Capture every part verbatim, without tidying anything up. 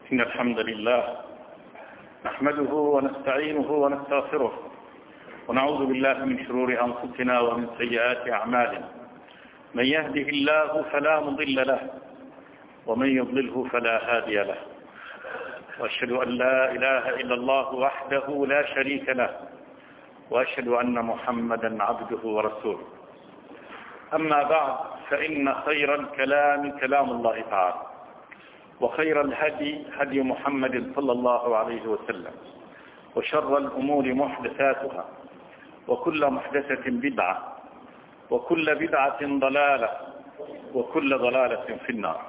إن الحمد لله نحمده ونستعينه ونستغفره ونعوذ بالله من شرور أنفسنا ومن سيئات أعمالنا. من يهده الله فلا مضل له ومن يضلله فلا هادي له، وأشهد أن لا إله إلا الله وحده لا شريك له، وأشهد أن محمدا عبده ورسوله. أما بعد، فإن خير الكلام كلام الله تعالى، وخير الهدي هدي محمد صلى الله عليه وسلم، وشر الأمور محدثاتها، وكل محدثة بدعة، وكل بدعة ضلالة، وكل ضلالة في النار.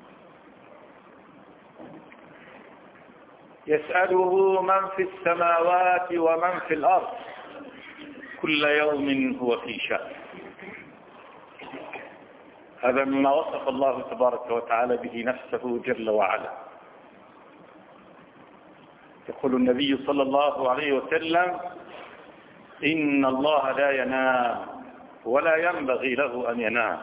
يسأله من في السماوات ومن في الأرض كل يوم هو في شأن. هذا مما وصف الله تبارك وتعالى به نفسه جل وعلا. يقول النبي صلى الله عليه وسلم: إن الله لا ينام ولا ينبغي له أن ينام،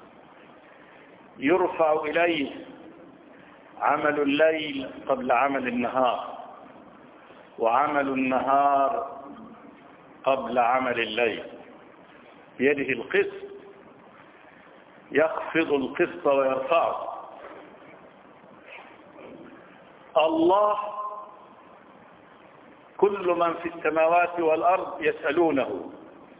يرفع إليه عمل الليل قبل عمل النهار، وعمل النهار قبل عمل الليل، بيده القسط، يخفض القسط ويرفعه. الله كل من في السماوات والأرض يسألونه،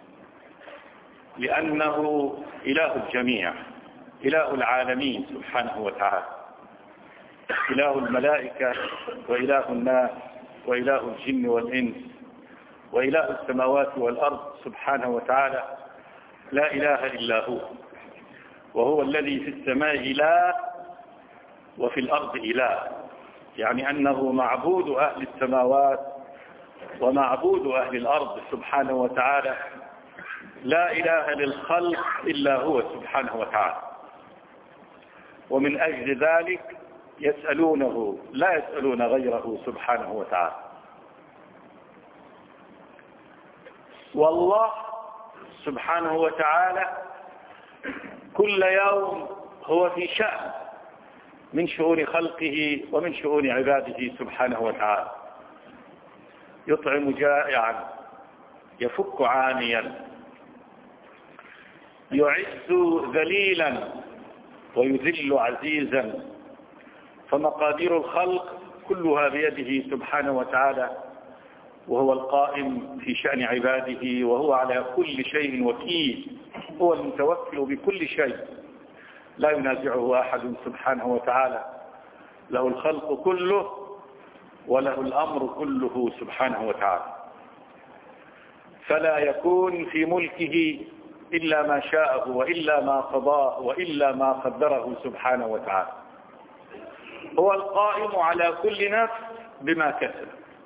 لأنه إله الجميع، إله العالمين سبحانه وتعالى، إله الملائكة وإله الناس وإله الجن والإنس وإله السماوات والأرض سبحانه وتعالى. لا إله إلا هو، وهو الذي في السماء إله وفي الأرض إله، يعني أنه معبود أهل السماوات ومعبود أهل الأرض سبحانه وتعالى. لا إله للخلق إلا هو سبحانه وتعالى، ومن أجل ذلك يسألونه، لا يسألون غيره سبحانه وتعالى. والله سبحانه وتعالى كل يوم هو في شأن من شؤون خلقه ومن شؤون عباده سبحانه وتعالى. يطعم جائعا، يفك عانيا، يعز ذليلا ويذل عزيزا، فمقادير الخلق كلها بيده سبحانه وتعالى، وهو القائم في شأن عباده، وهو على كل شيء وكيل، هو المتوكل بكل شيء، لا ينازعه أحد سبحانه وتعالى. له الخلق كله وله الأمر كله سبحانه وتعالى، فلا يكون في ملكه إلا ما شاءه وإلا ما قضاه وإلا ما قدره سبحانه وتعالى. هو القائم على كل نفس بما كسب،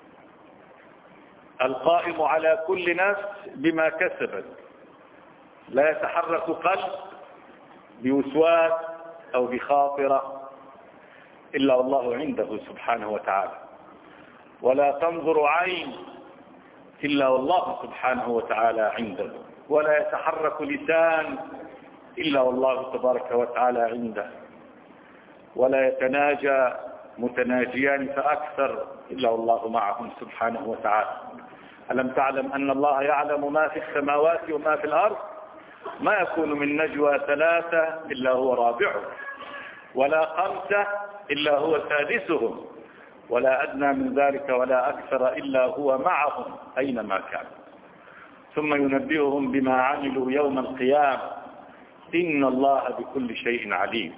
القائم على كل نفس بما كسبت. لا يتحرك قلب بوسواس أو بخاطرة إلا والله عنده سبحانه وتعالى، ولا تنظر عين إلا والله سبحانه وتعالى عنده، ولا يتحرك لسان إلا والله تبارك وتعالى عنده، ولا يتناجى متناجيان فأكثر إلا والله معهم سبحانه وتعالى. ألم تعلم أن الله يعلم ما في السماوات وما في الأرض؟ ما يكون من نجوى ثلاثة إلا هو رابعهم، ولا خمسة إلا هو سادسهم، ولا أدنى من ذلك ولا أكثر إلا هو معهم أينما كان، ثم ينبئهم بما عملوا يوم القيامة، إن الله بكل شيء عليم.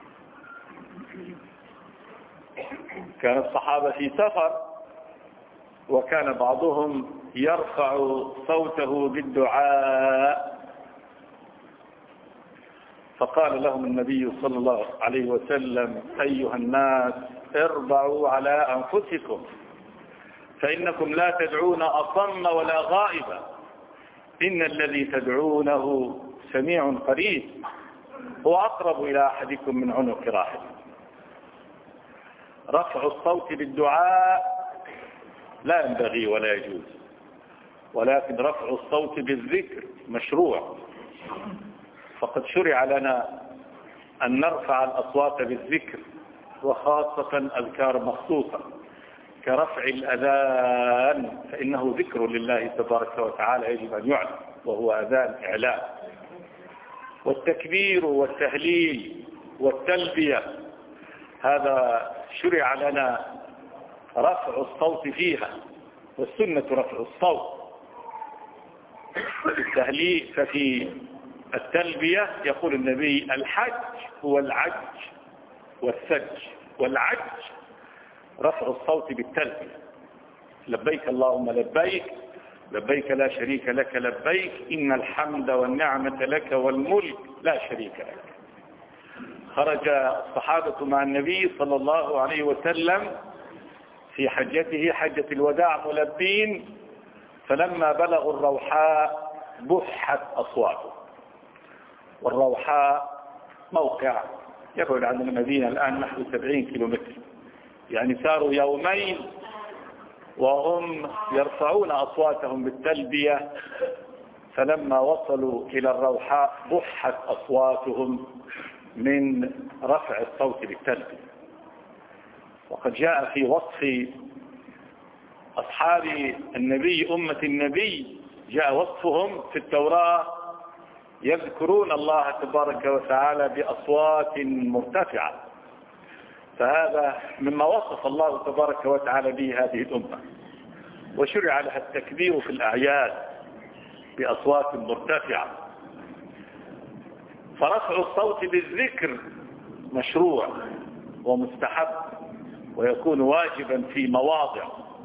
كان الصحابة في سفر، وكان بعضهم يرفع صوته بالدعاء، فقال لهم النبي صلى الله عليه وسلم: أيها الناس اربعوا على أنفسكم، فإنكم لا تدعون أصم ولا غائبا، إن الذي تدعونه سميع قريب، هو أقرب إلى أحدكم من عنق راحل. رفع الصوت بالدعاء لا ينبغي ولا يجوز، ولكن رفع الصوت بالذكر مشروع، فقد شرع لنا أن نرفع الأصوات بالذكر وخاصة أذكار مخصوصة كرفع الأذان، فإنه ذكر لله تبارك وتعالى يجب أن يعلم، وهو أذان إعلاء. والتكبير والتهليل والتلبية هذا شرع لنا رفع الصوت فيها، والسنة رفع الصوت. التهليل ففي التلبية يقول النبي: الحج هو العج والسج، والعج رفع الصوت بالتلبية. لبيك اللهم لبيك، لبيك لا شريك لك لبيك، إن الحمد والنعمة لك والملك لا شريك لك. خرج الصحابة مع النبي صلى الله عليه وسلم في حجته حجة الوداع ملبين، فلما بلغوا الروحاء بحت أصواته. والروحاء موقع يبعد عن المدينة الآن نحو سبعين كيلومتر، يعني ساروا يومين وهم يرفعون أصواتهم بالتلبية، فلما وصلوا إلى الروحاء بحت أصواتهم من رفع الصوت بالتلبية. وقد جاء في وصف أصحاب النبي أمة النبي، جاء وصفهم في التوراة يذكرون الله تبارك وتعالى بأصوات مرتفعة، فهذا مما وصف الله تبارك وتعالى به هذه الأمة. وشرع لها التكبير في الأعياد بأصوات مرتفعة. فرفع الصوت بالذكر مشروع ومستحب ويكون واجبا في مواضع،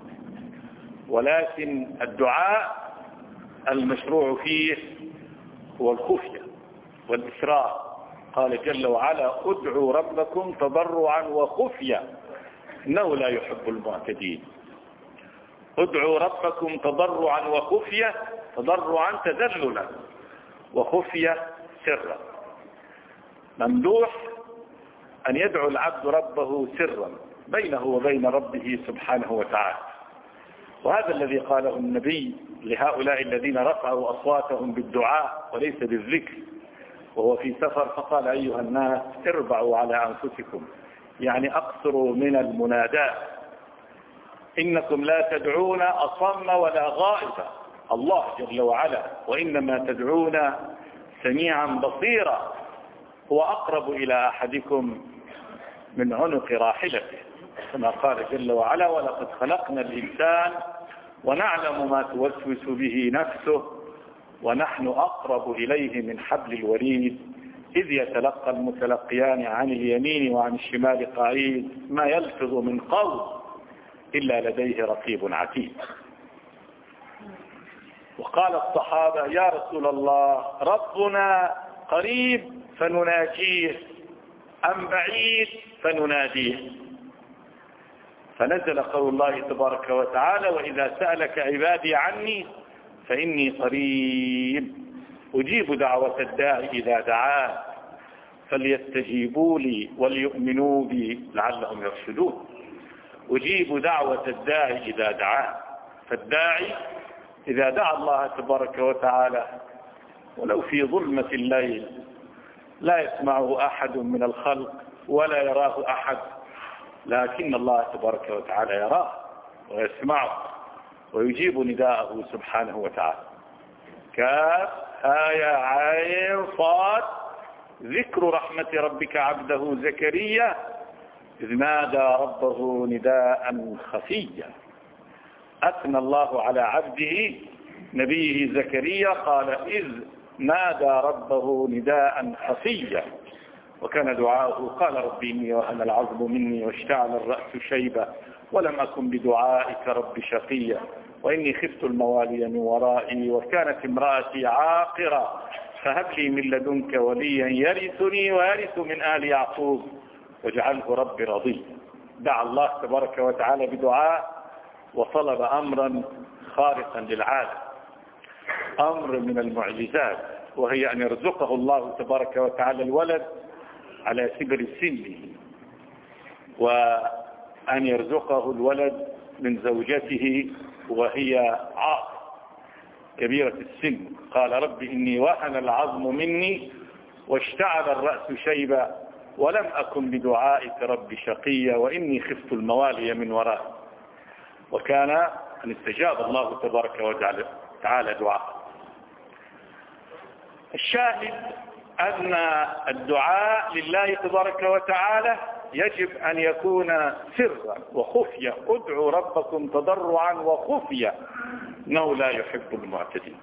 ولكن الدعاء المشروع فيه هو الخفية والإسراء. قال جل وعلا: ادعوا ربكم تضرعا وخفية إنه لا يحب المعتدين. ادعوا ربكم تضرعا وخفية، تضرعا تذللا، وخفية سرا. ممدوح أن يدعو العبد ربه سرا بينه وبين ربه سبحانه وتعالى. وهذا الذي قاله النبي لهؤلاء الذين رفعوا أصواتهم بالدعاء وليس بالذكر وهو في سفر، فقال: أيها الناس اربعوا على أنفسكم، يعني أقصروا من المناداة، إنكم لا تدعون أصم ولا غائبا، الله جل وعلا، وإنما تدعون سميعا بصيرا، هو أقرب إلى أحدكم من عنق راحلته، كما قال جل وعلا: ولقد خلقنا الإنسان ونعلم ما توسوس به نفسه ونحن أقرب إليه من حبل الوريد إذ يتلقى المتلقيان عن اليمين وعن الشمال قعيد ما يلفظ من قول إلا لديه رقيب عتيد. وقال الصحابة: يا رسول الله، ربنا قريب فنناجيه أم بعيد فنناديه؟ فنزل قول الله تبارك وتعالى: وإذا سألك عبادي عني فإني قريب أجيب دعوة الداعي إذا دعان فليستجيبوا لي وليؤمنوا بي لعلهم يرشدون. أجيب دعوة الداعي إذا دعان، فالداعي إذا دعا الله تبارك وتعالى ولو في ظلمة الليل لا يسمعه أحد من الخلق ولا يراه أحد، لكن الله تبارك وتعالى يراه ويسمعه ويجيب نداءه سبحانه وتعالى. كاف ها يا عين صاد، ذكر رحمة ربك عبده زكريا إذ نادى ربه نداء خفيا. أثنى الله على عبده نبيه زكريا، قال: إذ نادى ربه نداء خفيا، وكان دعاؤه قال: ربي إني وهن العظم مني واشتعل الرأس شيبا ولم أكن بدعائك رب شقيا وإني خفت الموالي من ورائي وكانت امرأتي عاقرة فهب لي من لدنك وليا يرثني ويرث من آل يعقوب واجعله ربي رضيا. دعا الله تبارك وتعالى بدعاء وطلب أمرا خارقا للعادة، أمر من المعجزات، وهي أن يرزقه الله تبارك وتعالى الولد على كبر سنه، وأن يرزقه الولد من زوجته وهي عاقر كبيرة السن. قال: رب إني وهن العظم مني واشتعل الرأس شيبا ولم أكن بدعائك رب شقيا وإني خفت الموالي من ورائي. وكان أن استجاب الله تبارك وتعالى دعاء. الشاهد أن الدعاء لله تبارك وتعالى يجب أن يكون سرا وخفية. ادعوا ربكم تضرعا وخفية إنه لا يحب المعتدين.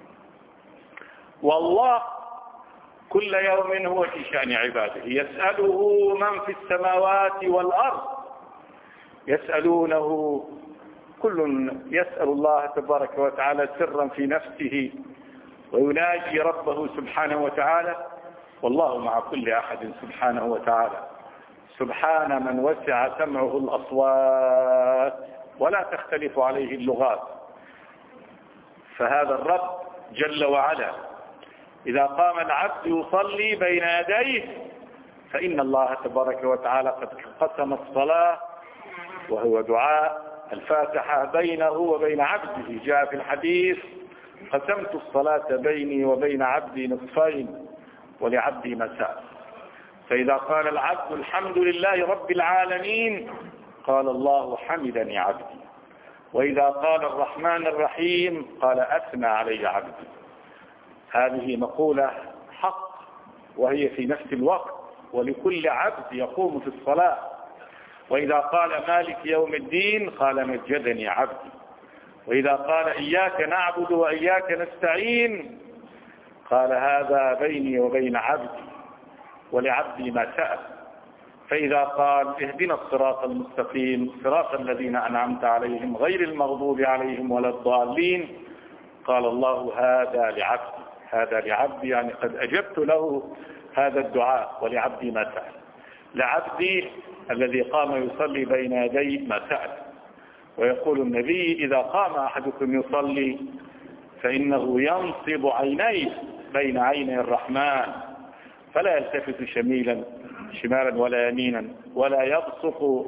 والله كل يوم هو في شأن عباده، يسأله من في السماوات والأرض، يسألونه، كل يسأل الله تبارك وتعالى سرا في نفسه ويناجي ربه سبحانه وتعالى، والله مع كل أحد سبحانه وتعالى. سبحان من وسع سمعه الأصوات ولا تختلف عليه اللغات. فهذا الرب جل وعلا إذا قام العبد يصلي بين يديه فإن الله تبارك وتعالى قد قسم الصلاة وهو دعاء الفاتحة بينه وبين عبده. جاء في الحديث: قسمت الصلاة بيني وبين عبدي نصفين ولعبدي ما سأل. فإذا قال العبد الحمد لله رب العالمين قال الله حمدني عبدي، وإذا قال الرحمن الرحيم قال أثنى علي عبدي. هذه مقولة حق وهي في نفس الوقت ولكل عبد يقوم في الصلاة. وإذا قال مالك يوم الدين قال مجدني عبدي، وإذا قال إياك نعبد وإياك نستعين قال هذا بيني وبين عبدي ولعبدي ما سأل. فإذا قال اهدنا الصراط المستقيم صراط الذين أنعمت عليهم غير المغضوب عليهم ولا الضالين قال الله هذا لعبدي، هذا لعبدي يعني قد أجبت له هذا الدعاء ولعبدي ما سأل. لعبدي الذي قام يصلي بين يدي ما سأل. ويقول النبي: إذا قام أحدكم يصلي فإنه ينصب عينيه بين عيني الرحمن فلا يلتفت شميلا شمالا ولا يمينا ولا يبصق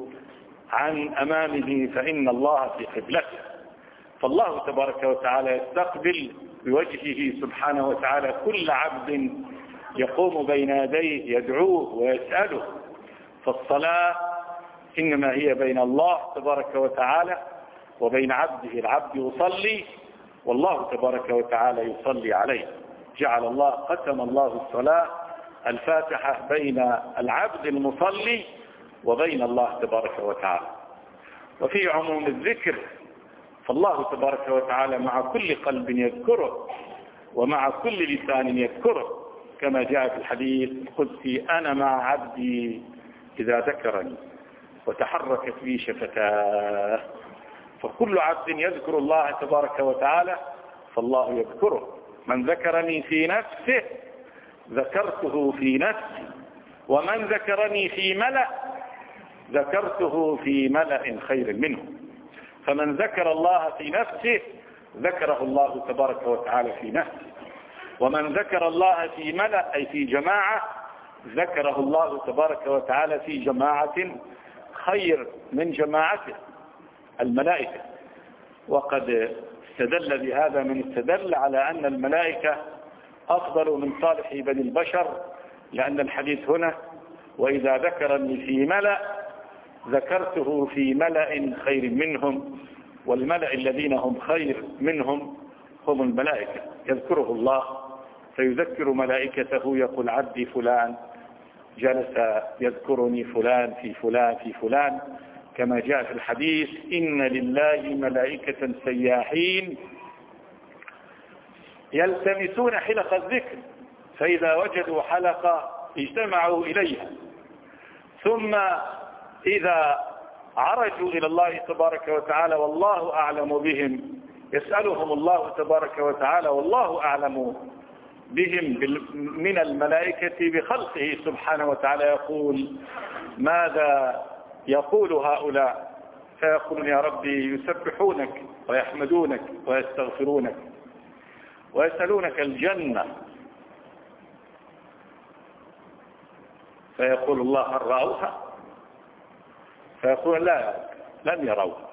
عن أمامه فإن الله في قبلته. فالله تبارك وتعالى يستقبل بوجهه سبحانه وتعالى كل عبد يقوم بين يديه يدعوه ويسأله. فالصلاة إنما هي بين الله تبارك وتعالى وبين عبده. العبد يصلي والله تبارك وتعالى يصلي عليه. جعل الله قسم الله الصلاة الفاتحة بين العبد المصلي وبين الله تبارك وتعالى. وفي عموم الذكر فالله تبارك وتعالى مع كل قلب يذكره ومع كل لسان يذكره، كما جاء في الحديث القدسي: أنا مع عبدي إذا ذكرني وتحركت بي شفتاه. فكل عبد يذكر الله تبارك وتعالى فالله يذكره. من ذكرني في نفسه ذكرته في نفسي، ومن ذكرني في ملأ ذكرته في ملأ خير منه. فمن ذكر الله في نفسه ذكره الله تبارك وتعالى في نفسه، ومن ذكر الله في ملأ أي في جماعة ذكره الله تبارك وتعالى في جماعة خير من جماعته الملائكة. وقد استدل بهذا من استدل على أن الملائكة أفضل من صالح بني البشر، لأن الحديث هنا: وإذا ذكرني في ملأ ذكرته في ملأ خير منهم. والملأ الذين هم خير منهم هم الملائكة. يذكره الله فيذكر ملائكته يقول: عبدي فلان جلس يذكرني فلان في فلان في فلان، كما جاء في الحديث: إن لله ملائكة سياحين يلتمسون حلق الذكر فإذا وجدوا حلقة اجتمعوا إليها، ثم إذا عرجوا إلى الله تبارك وتعالى والله أعلم بهم يسألهم الله تبارك وتعالى والله أعلم بهم من الملائكة بخلقه سبحانه وتعالى، يقول: ماذا يقول هؤلاء؟ فيقولون: يا ربي يسبحونك ويحمدونك ويستغفرونك ويسألونك الجنة. فيقول الله: هل رأوها؟ فيقول: لا يا رب لم يروها.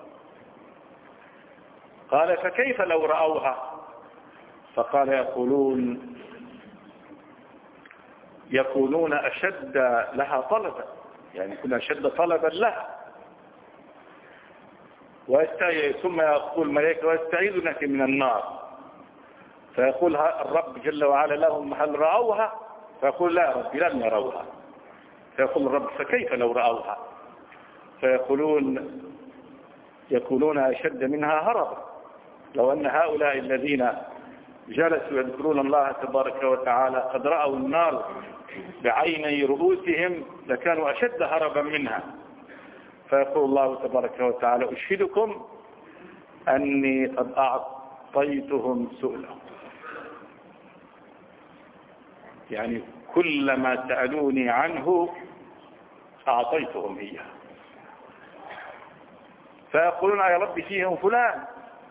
قال: فكيف لو رأوها؟ فقال: يقولون: يكونون أشد لها طلبا، يعني يكون أشد طلبا لها. ثم يقول الملائكة ويستعيذونك من النار، فيقول الرب جل وعلا لهم هل رأوها؟ فيقول لا يا ربي لم يروها. فيقول الرب فكيف لو رأوها؟ فيقولون يكونون أشد منها هربا. لو أن هؤلاء الذين جلسوا يذكرون الله تبارك وتعالى قد رأوا النار بعيني رؤوسهم لكانوا أشد هربا منها. فيقول الله تبارك وتعالى أشهدكم أني قد أعطيتهم سؤلهم، يعني كل ما سألوني عنه أعطيتهم إياه. فيقولون يا رب فيهم فلان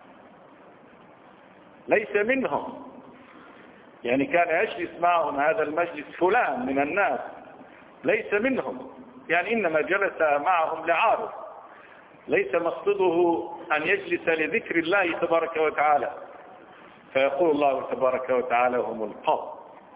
ليس منهم، يعني كان يجلس معهم هذا المجلس فلان من الناس ليس منهم، يعني إنما جلس معهم لعارض، ليس مقصده أن يجلس لذكر الله تبارك وتعالى. فيقول الله تبارك وتعالى هم القوم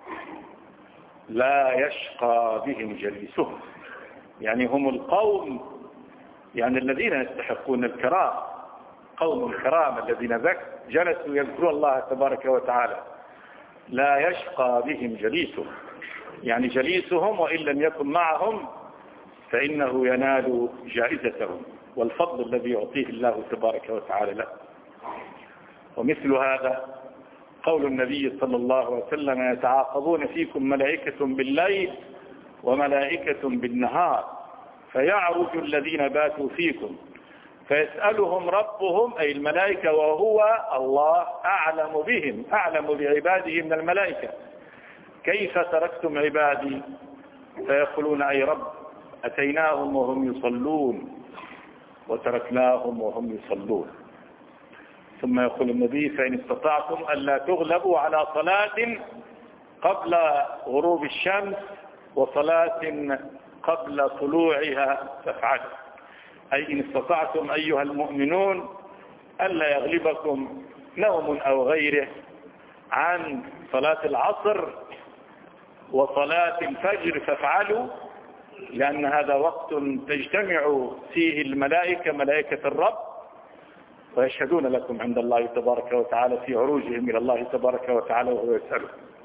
لا يشقى بهم جليسهم، يعني هم القوم يعني الذين يستحقون الكرام، قوم الكرام الذين جلسوا يذكرون الله تبارك وتعالى لا يشقى بهم جليسهم، يعني جليسهم وإن لم يكن معهم فإنه ينال جائزتهم والفضل الذي يعطيه الله تبارك وتعالى له. ومثل هذا قول النبي صلى الله عليه وسلم يتعاقبون فيكم ملائكة بالليل وملائكة بالنهار فيعرج الذين باتوا فيكم فيسألهم ربهم أي الملائكة وهو الله أعلم بهم أعلم بعباده من الملائكة كيف تركتم عبادي؟ فيقولون أي رب أتيناهم وهم يصلون وتركناهم وهم يصلون. ثم يقول النبي فإن استطعتم ألا تغلبوا على صلاة قبل غروب الشمس وصلاة قبل طلوعها فافعلوا، أي إن استطعتم أيها المؤمنون ألا يغلبكم نوم أو غيره عن صلاة العصر وصلاة الفجر فافعلوا، لأن هذا وقت تجتمع فيه الملائكة ملائكة الرب ويشهدون لكم عند الله تبارك وتعالى في عروجهم إلى الله تبارك وتعالى وهو يسأله.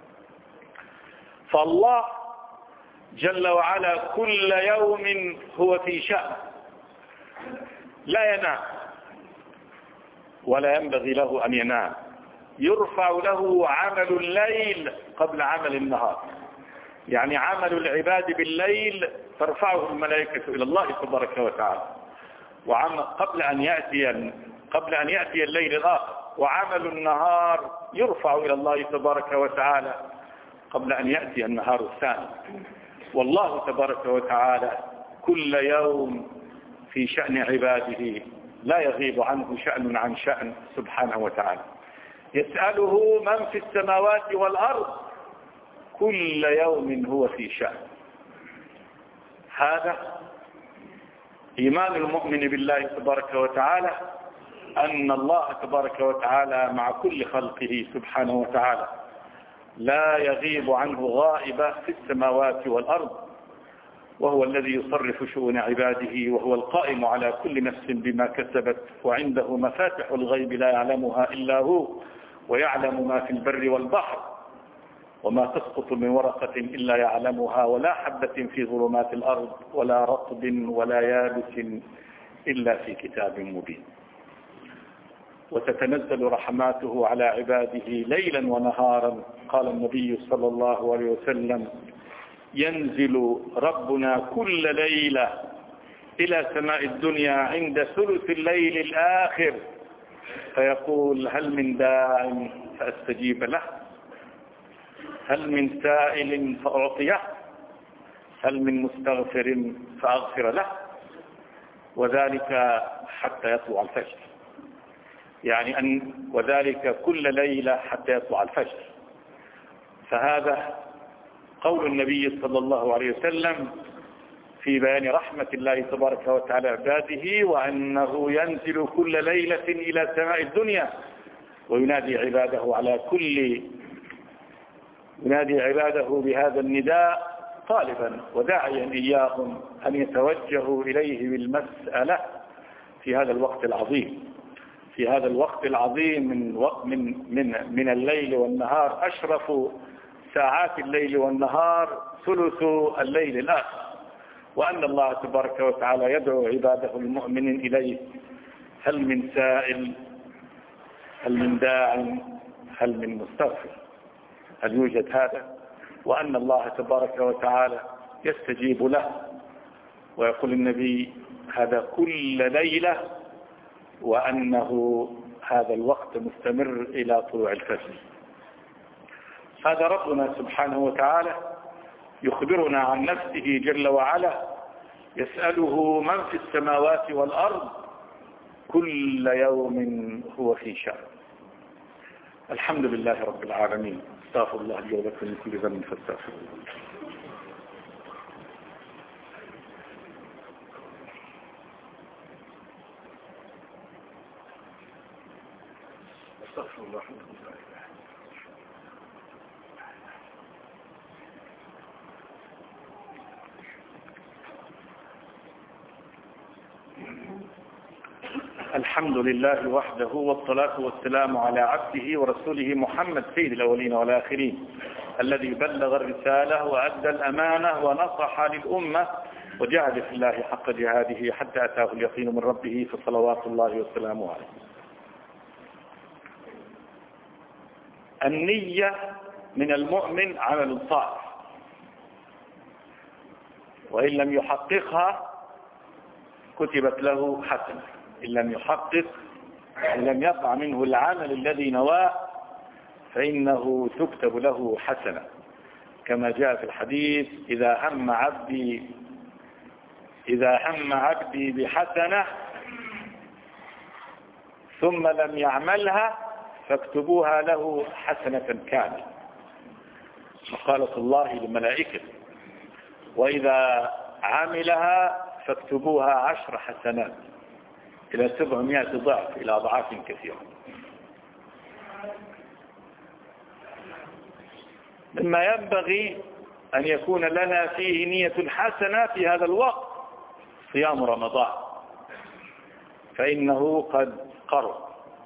فالله جل وعلا كل يوم هو في شأن لا ينام ولا ينبغي له أن ينام، يرفع له عمل الليل قبل عمل النهار، يعني عمل العباد بالليل ترفعه الملائكة إلى الله تبارك وتعالى وعمل قبل أن يأتي قبل أن يأتي الليل الآخر، وعمل النهار يرفع إلى الله تبارك وتعالى قبل أن يأتي النهار الثاني. والله تبارك وتعالى كل يوم في شأن عباده لا يغيب عنه شأن عن شأن سبحانه وتعالى، يسأله من في السماوات والأرض كل يوم هو في شأن. هذا إيمان المؤمن بالله تبارك وتعالى أن الله تبارك وتعالى مع كل خلقه سبحانه وتعالى لا يغيب عنه غائبة في السماوات والأرض، وهو الذي يصرف شؤون عباده وهو القائم على كل نفس بما كسبت وعنده مفاتح الغيب لا يعلمها إلا هو ويعلم ما في البر والبحر وما تسقط من ورقة إلا يعلمها ولا حبة في ظلمات الأرض ولا رطب ولا يابس إلا في كتاب مبين. وتتنزل رحماته على عباده ليلا ونهارا. قال النبي صلى الله عليه وسلم ينزل ربنا كل ليلة إلى سماء الدنيا عند ثلث الليل الآخر فيقول هل من داع فأستجيب له، هل من سائل فأعطيه، هل من مستغفر فأغفر له، وذلك حتى يطلع الفجر، يعني أن وذلك كل ليلة حتى يطلع الفجر. فهذا قول النبي صلى الله عليه وسلم في بيان رحمة الله تبارك وتعالى عباده وأنه ينزل كل ليلة إلى سماء الدنيا وينادي عباده على كل ينادي عباده بهذا النداء طالبا وداعيا إياهم أن يتوجهوا إليه بالمسألة في هذا الوقت العظيم في هذا الوقت العظيم من من من من الليل والنهار. أشرف ساعات الليل والنهار ثلث الليل الآخر، وأن الله تبارك وتعالى يدعو عباده المؤمنين إليه. هل من سائل؟ هل من داع؟ هل من مستغفر؟ هل يوجد هذا؟ وأن الله تبارك وتعالى يستجيب له، ويقول النبي هذا كل ليلة، وأنه هذا الوقت مستمر إلى طلوع الفجر. هذا ربنا سبحانه وتعالى يخبرنا عن نفسه جل وعلا، يسأله من في السماوات والأرض كل يوم هو في شأن. الحمد لله رب العالمين. استغفر الله لي ولكم من كل ذنب فاستغفروه. استغفر الله. الحمد لله وحده، والصلاة والسلام على عبده ورسوله محمد سيد الأولين والآخرين، الذي بلغ الرسالة وأدى الأمانة ونصح للأمة وجاهد في الله حق جهاده حتى أتاه اليقين من ربه، فصلوات الله وسلامه عليه. النية من المؤمن عمل صالح، وإن لم يحققها كتبت له حسنة. إن لم يحقق، إن لم يقع منه العمل الذي نواه، فإنه تكتب له حسنة، كما جاء في الحديث: إذا هم عبدي إذا هم عبدي بحسنة ثم لم يعملها فاكتبوها له حسنة كاملة. وقالت الله للملائكة: وإذا عملها فاكتبوها عشر حسنات إلى سبعمائة ضعف، إلى أضعاف كثيرة. مما ينبغي أن يكون لنا فيه نية حسنة في هذا الوقت صيام رمضان، فإنه قد قرب،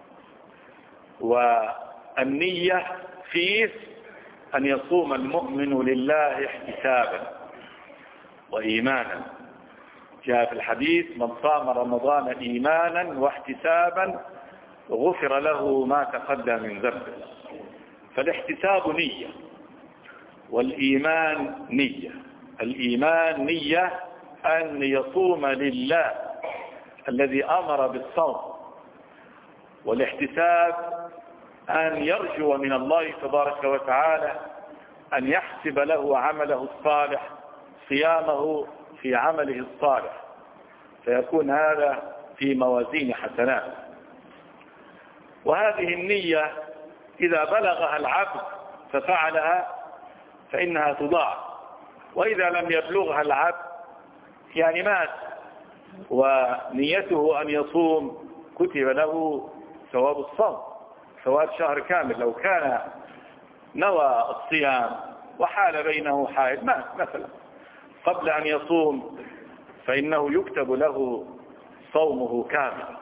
والنية فيه أن يصوم المؤمن لله احتسابا وإيمانا. جاء في الحديث: من صام رمضان إيمانا واحتسابا غفر له ما تقدم من ذنبه. فالاحتساب نية، والإيمان نية. الإيمان نية أن يصوم لله الذي أمر بالصوم، والاحتساب أن يرجو من الله تبارك وتعالى أن يحسب له عمله الصالح، صيامه في عمله الصالح، فيكون هذا في موازين حسنات. وهذه النية إذا بلغها العبد ففعلها فإنها تضاعف، وإذا لم يبلغها العبد يعني مات ونيته أن يصوم كتب له ثواب الصوم، ثواب شهر كامل. لو كان نوى الصيام وحال بينه حائل مات مثلا قبل أن يصوم، فإنه يكتب له صومه كاملا.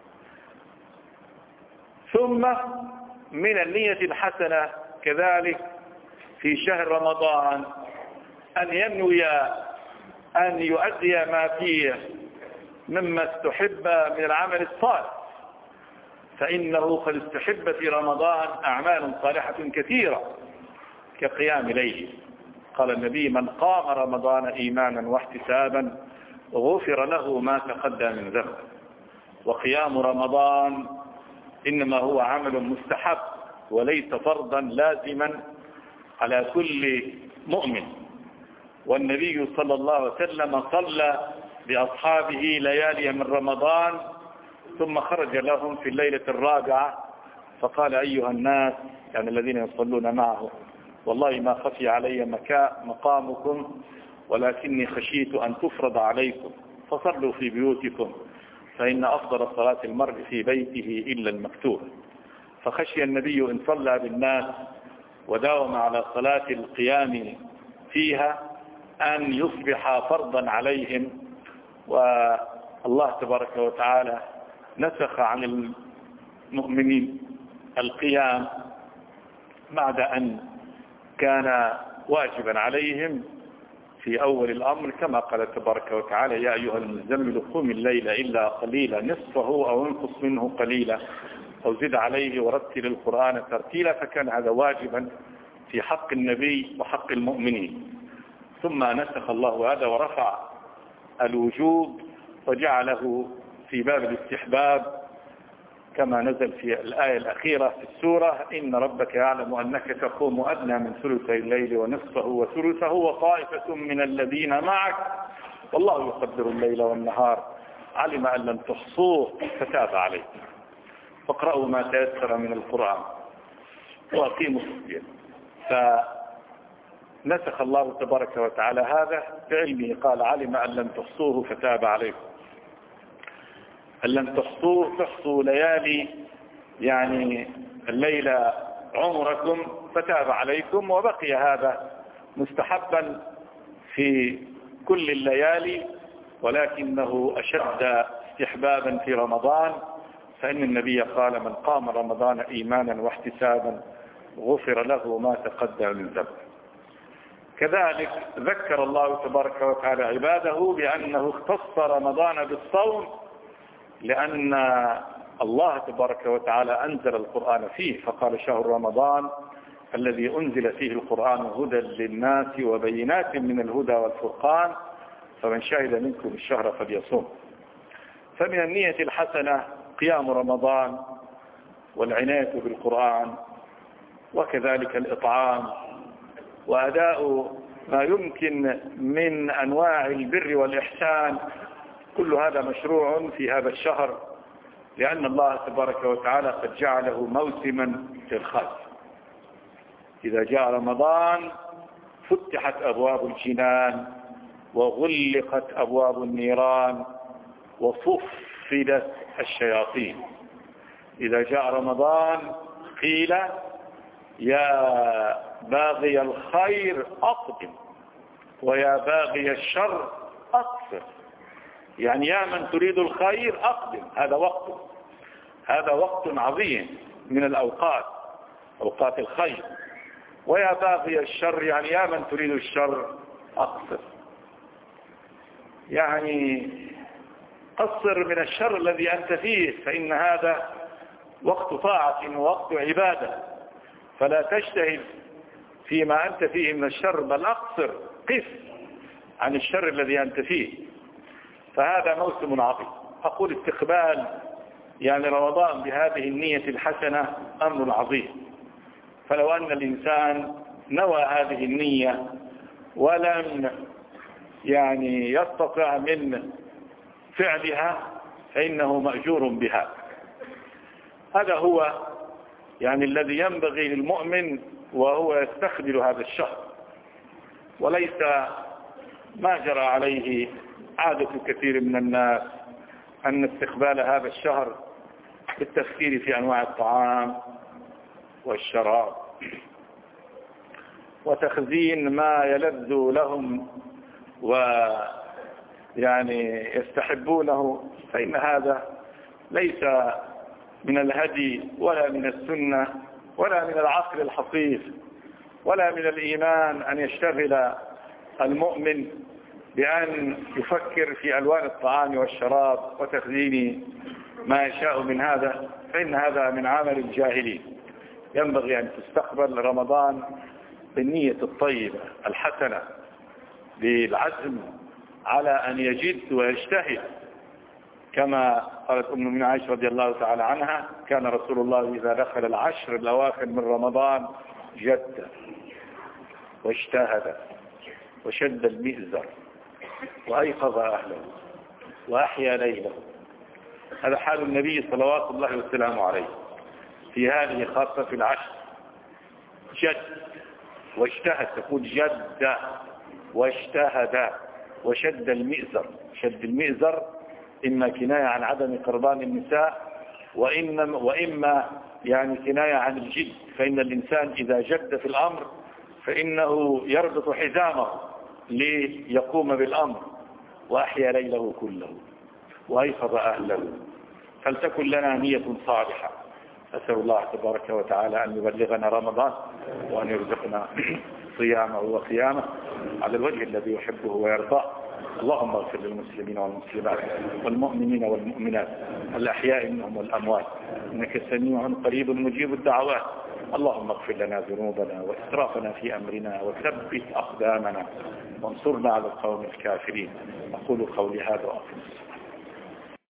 ثم من النية الحسنة كذلك في شهر رمضان أن ينوي أن يؤدي ما فيه مما استحب من العمل الصالح، فإنه قد استحب في رمضان أعمال صالحة كثيرة كقيام ليل. قال النبي: من قام رمضان إيمانا واحتسابا غفر له ما تقدم من ذنبه. وقيام رمضان إنما هو عمل مستحب وليس فرضا لازما على كل مؤمن. والنبي صلى الله عليه وسلم صلى بأصحابه ليالي من رمضان، ثم خرج لهم في الليلة الرابعة فقال: أيها الناس، يعني الذين يصلون معه، والله ما خفي علي مقامكم، ولكني خشيت أن تفرض عليكم، فصلوا في بيوتكم، فإن أفضل صلاة المرء في بيته إلا المكتوب. فخشي النبي إن صلى بالناس وداوم على صلاة القيام فيها أن يصبح فرضا عليهم. والله تبارك وتعالى نسخ عن المؤمنين القيام بعد أن كان واجبا عليهم في أول الأمر، كما قال تبارك وتعالى: يا أيها المزمل قم الليل إلا قليلا نصفه أو انقص منه قليلا أو زد عليه ورتل القرآن ترتيلا. فكان هذا واجبا في حق النبي وحق المؤمنين. ثم نسخ الله هذا ورفع الوجوب وجعله في باب الاستحباب، كما نزل في الآية الأخيرة في السورة: إن ربك يعلم أنك تقوم أدنى من ثلثي الليل ونصفه وثلثه وطائفة من الذين معك والله يقدر الليل والنهار علم أن لم تحصوه فتاب عليكم فاقرأوا ما تيسر من القرآن وأقيموا الصلاة. فنسخ الله تبارك وتعالى هذا بعلمه، قال: علم أن لم تحصوه فتاب عليكم. أن لم تحصوه تحصوا ليالي يعني الليلة عمركم فتاب عليكم، وبقي هذا مستحبا في كل الليالي، ولكنه أشد استحبابا في رمضان، فإن النبي قال: من قام رمضان إيمانا واحتسابا غفر له ما تقدم من ذنبه. كذلك ذكر الله تبارك وتعالى عباده بأنه اختص رمضان بالصوم، لأن الله تبارك وتعالى أنزل القرآن فيه، فقال: شهر رمضان الذي أنزل فيه القرآن هدى للناس وبينات من الهدى والفرقان فمن شهد منكم الشهر فليصوم. فمن النية الحسنة قيام رمضان والعناية بالقرآن، وكذلك الإطعام وأداء ما يمكن من أنواع البر والإحسان. كل هذا مشروع في هذا الشهر، لأن الله تبارك وتعالى قد جعله موسما للخير. إذا جاء رمضان فتحت أبواب الجنان وغلقت أبواب النيران وصفدت الشياطين. إذا جاء رمضان قيل: يا باغي الخير أقدم ويا باغي الشر أقصر. يعني يا من تريد الخير أقدم، هذا وقت هذا وقت عظيم من الأوقات، أوقات الخير. ويا باغي الشر يعني يا من تريد الشر أقصر، يعني قصر من الشر الذي أنت فيه، فإن هذا وقت طاعة ووقت عبادة، فلا تجتهد فيما أنت فيه من الشر، بل أقصر، قف عن الشر الذي أنت فيه. فهذا موسم عظيم. أقول استقبال يعني رمضان بهذه النية الحسنة أمر عظيم. فلو أن الإنسان نوى هذه النية ولم يعني يستطع من فعلها فإنه مأجور بها. هذا هو يعني الذي ينبغي للمؤمن وهو يستقبل هذا الشهر، وليس ما جرى عليه عادة كثير من الناس أن استقبال هذا الشهر بالتفكير في أنواع الطعام والشراب وتخزين ما يلذ لهم ويعني يستحبونه، فإن هذا ليس من الهدي ولا من السنة ولا من العقل الحصيف ولا من الإيمان أن يشتغل المؤمن بأن يفكر في ألوان الطعام والشراب وتخزين ما يشاء من هذا، فإن هذا من عمل الجاهلين. ينبغي أن تستقبل رمضان بالنية الطيبة الحسنة، بالعزم على أن يجد ويجتهد، كما قالت أم المؤمنين عائشة رضي الله تعالى عنها: كان رسول الله إذا دخل العشر الأواخر من رمضان جد واجتهد وشد المئزر وأيقظ أهله وأحيا ليله. هذا حال النبي صلوات الله وسلامه عليه في هذه خاصة في العشر. جد واجتهد، تقول جد واجتهد وشد المئزر. شد المئزر إما كناية عن عدم قربان النساء، وإما, وإما يعني كناية عن الجد، فإن الإنسان إذا جد في الأمر فإنه يربط حزامه ليقوم بالأمر، وأحيا ليله كله وأيقظ أهله. فلتكن لنا نية صالحة. أسأل الله تبارك وتعالى أن يبلغنا رمضان وأن يرزقنا صيامه وقيامه على الوجه الذي يحبه ويرضاه. اللهم اغفر للمسلمين والمسلمات والمؤمنين والمؤمنات الأحياء منهم والأموات، إنك سميع قريب مجيب الدعوات. اللهم اغفر لنا ذنوبنا وإسرافنا في أمرنا وثبت أقدامنا وانصرنا على القوم الكافرين. أقول قولي هذا وأقول